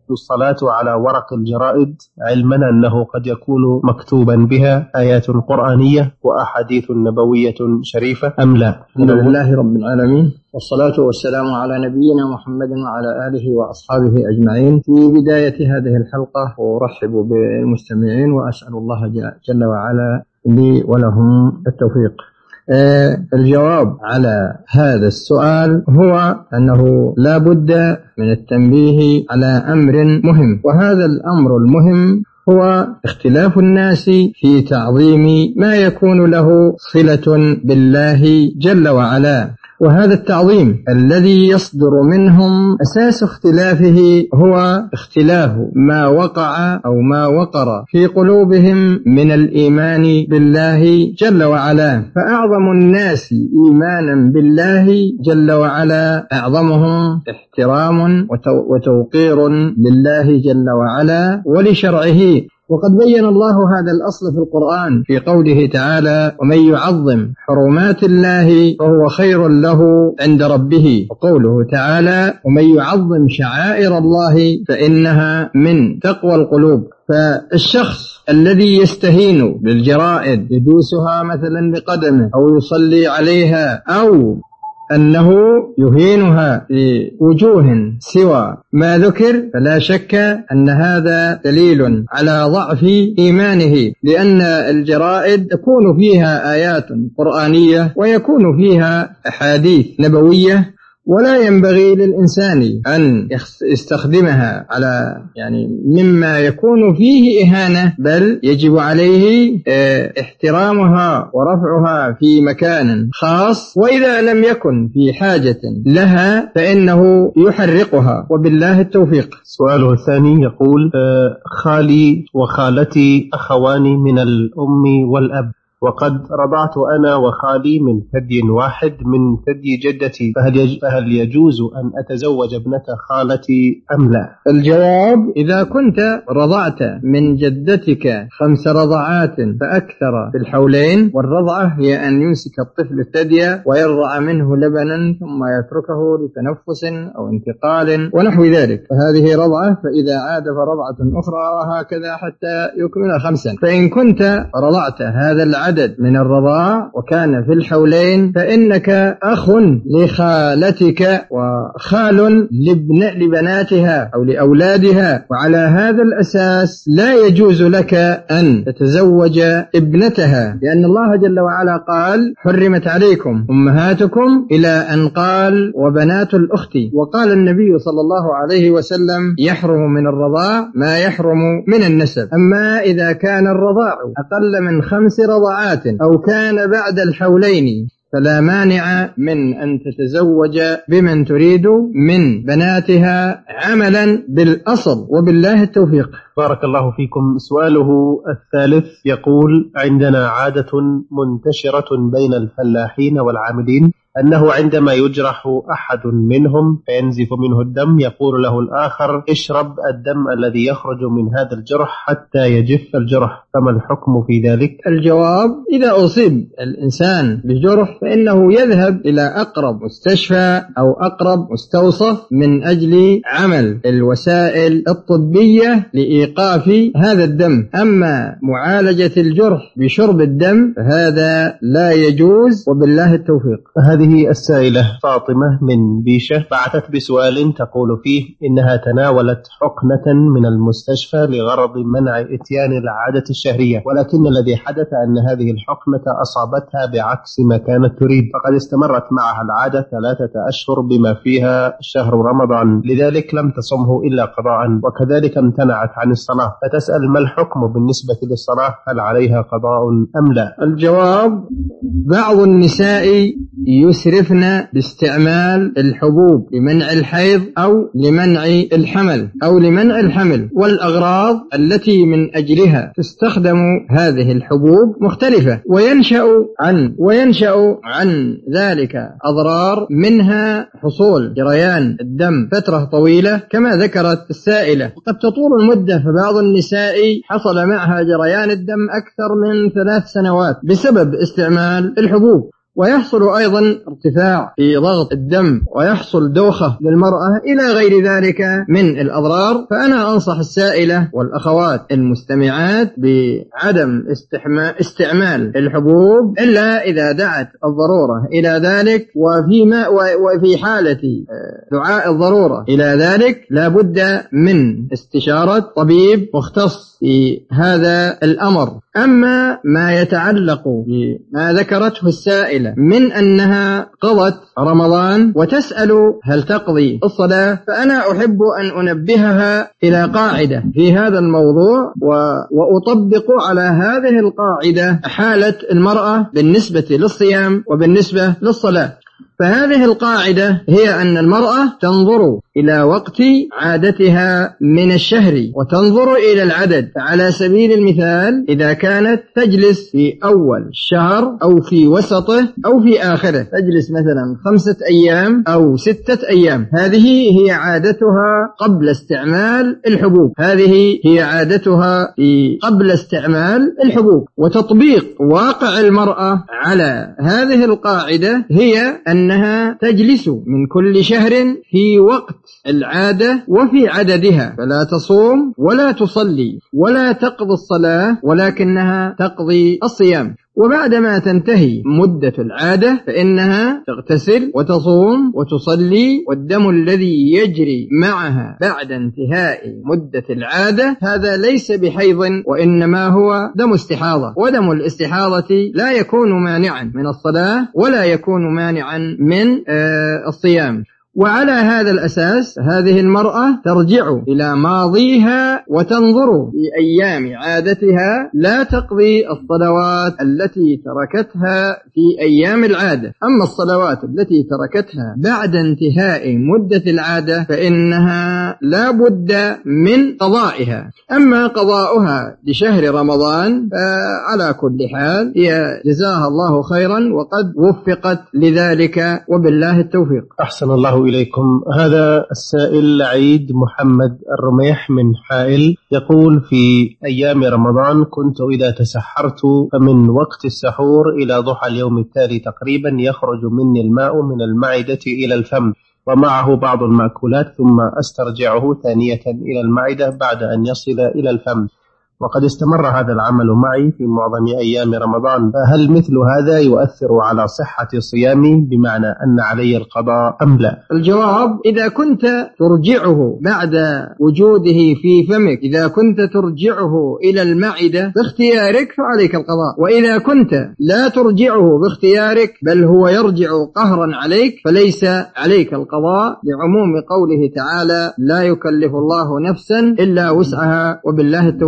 الصلاة على ورق الجرائد، علما أنه قد يكون مكتوبا بها آيات قرآنية وأحاديث نبوية شريفة أم لا؟ الحمد لله رب العالمين، والصلاة والسلام على نبينا محمد وعلى آله وأصحابه أجمعين. في بداية هذه الحلقة أرحب بالمستمعين وأسأل الله جل وعلا لي ولهم التوفيق. الجواب على هذا السؤال هو أنه لا بد من التنبيه على أمر مهم، وهذا الأمر المهم هو اختلاف الناس في تعظيم ما يكون له صلة بالله جل وعلا. وهذا التعظيم الذي يصدر منهم أساس اختلافه هو اختلاف ما وقع أو ما وقر في قلوبهم من الإيمان بالله جل وعلا. فأعظم الناس إيمانا بالله جل وعلا أعظمهم احترام وتوقير لله جل وعلا ولشرعه. وقد بين الله هذا الأصل في القرآن في قوله تعالى: ومن يعظم حرمات الله فهو خير له عند ربه. وقوله تعالى: ومن يعظم شعائر الله فإنها من تقوى القلوب. فالشخص الذي يستهين بالجرائد يدوسها مثلا بقدمه أو يصلي عليها أو أنه يهينها في وجوه سوى ما ذكر، فلا شك أن هذا دليل على ضعف إيمانه، لأن الجرائد يكون فيها آيات قرآنية ويكون فيها أحاديث نبوية، ولا ينبغي للإنسان أن يستخدمها على مما يكون فيه إهانة، بل يجب عليه احترامها ورفعها في مكان خاص، وإذا لم يكن في حاجة لها فإنه يحرقها، وبالله التوفيق. سؤاله الثاني يقول: خالي وخالتي أخوان من الأم والأب، وقد رضعت أنا وخالي من ثدي واحد من ثدي جدتي، فهل يجوز أن أتزوج ابنة خالتي أم لا؟ الجواب: إذا كنت رضعت من جدتك 5 رضعات فأكثر في الحولين، والرضعة هي أن يمسك الطفل الثدي ويرضع منه لبنا ثم يتركه لتنفس أو انتقال ونحو ذلك، فهذه رضعة، فإذا عاد فرضعة أخرى، وهكذا حتى يكمل 5. فإن كنت رضعت هذا العدد من الرضاع وكان في الحولين فإنك أخ لخالتك وخال لبناتها أو لأولادها، وعلى هذا الأساس لا يجوز لك أن تتزوج ابنتها، لأن الله جل وعلا قال: حرمت عليكم أمهاتكم، إلى أن قال: وبنات الأخت. وقال النبي صلى الله عليه وسلم: يحرم من الرضاع ما يحرم من النسب. أما إذا كان الرضاع أقل من 5 رضعات أو كان بعد الحولين فلا مانع من أن تتزوج بمن تريد من بناتها عملا بالأصل، وبالله التوفيق. بارك الله فيكم. سؤاله الثالث يقول: عندنا عادة منتشرة بين الفلاحين والعاملين أنه عندما يجرح أحد منهم فينزف منه الدم يقول له الآخر: اشرب الدم الذي يخرج من هذا الجرح حتى يجف الجرح، فما الحكم في ذلك؟ الجواب: إذا أصيب الإنسان بجرح فإنه يذهب إلى أقرب مستشفى أو أقرب مستوصف من أجل عمل الوسائل الطبية لإيقاف هذا الدم. أما معالجة الجرح بشرب الدم فهذا لا يجوز، وبالله التوفيق. هذه السائلة فاطمة من بيشة بعثت بسؤال تقول فيه إنها تناولت حقنة من المستشفى لغرض منع إتيان العادة الشهرية، ولكن الذي حدث أن هذه الحقنة أصابتها بعكس ما كانت تريد، فقد استمرت معها العادة 3 أشهر بما فيها شهر رمضان، لذلك لم تصمه إلا قضاء، وكذلك امتنعت عن الصلاة، فتسأل: ما الحكم بالنسبة للصلاة؟ هل عليها قضاء أم لا؟ الجواب: بعض النساء يسرفن باستعمال الحبوب لمنع الحيض أو لمنع الحمل والأغراض التي من أجلها تستخدم هذه الحبوب مختلفة، وينشأ عن ذلك أضرار، منها حصول جريان الدم فترة طويلة كما ذكرت السائلة، وقد تطول المدة، فبعض النساء حصل معها جريان الدم أكثر من 3 سنوات بسبب استعمال الحبوب. ويحصل أيضا ارتفاع في ضغط الدم ويحصل دوخة للمرأة إلى غير ذلك من الأضرار. فأنا أنصح السائلة والأخوات المستمعات بعدم استعمال الحبوب إلا إذا دعت الضرورة إلى ذلك، وفي حالة دعاء الضرورة إلى ذلك لا بد من استشارة طبيب مختص في هذا الأمر. أما ما يتعلق بما ذكرته السائلة من أنها قضت رمضان وتسأل هل تقضي الصلاة، فأنا أحب أن أنبهها إلى قاعدة في هذا الموضوع وأطبق على هذه القاعدة حالة المرأة بالنسبة للصيام وبالنسبة للصلاة. فهذه القاعدة هي أن المرأة تنظر إلى وقت عادتها من الشهر وتنظر إلى العدد. فعلى سبيل المثال إذا كانت تجلس في أول الشهر أو في وسطه أو في آخره، تجلس مثلا 5 أيام أو 6 أيام، هذه هي عادتها قبل استعمال الحبوب، هذه هي عادتها قبل استعمال الحبوب. وتطبيق واقع المرأة على هذه القاعدة هي أنها تجلس من كل شهر في وقت العادة وفي عددها، فلا تصوم ولا تصلي ولا تقضي الصلاة ولكنها تقضي الصيام. وبعدما تنتهي مدة العادة فإنها تغتسل وتصوم وتصلي، والدم الذي يجري معها بعد انتهاء مدة العادة هذا ليس بحيض وإنما هو دم استحاضة، ودم الاستحاضة لا يكون مانعا من الصلاة ولا يكون مانعا من الصيام. وعلى هذا الأساس هذه المرأة ترجع إلى ماضيها وتنظر في أيام عادتها، لا تقضي الصلوات التي تركتها في أيام العادة. أما الصلوات التي تركتها بعد انتهاء مدة العادة فإنها لا بد من قضائها. أما قضاؤها لشهر رمضان فعلى كل حال هي جزاها الله خيرا وقد وفقت لذلك وبالله التوفيق. أحسن الله إليكم. هذا السائل عيد محمد الرميح من حائل يقول: في أيام رمضان كنت إذا تسحرت فمن وقت السحور إلى ضحى اليوم التالي تقريبا يخرج مني الماء من المعدة إلى الفم ومعه بعض المأكولات، ثم أسترجعه ثانية إلى المعدة بعد أن يصل إلى الفم، وقد استمر هذا العمل معي في معظم أيام رمضان، فهل مثل هذا يؤثر على صحة صيامي بمعنى أن علي القضاء أم لا؟ الجواب: إذا كنت ترجعه بعد وجوده في فمك، إذا كنت ترجعه إلى المعدة باختيارك فعليك القضاء، وإذا كنت لا ترجعه باختيارك بل هو يرجع قهرا عليك فليس عليك القضاء، لعموم قوله تعالى: لا يكلف الله نفسا إلا وسعها، وبالله التوفيق.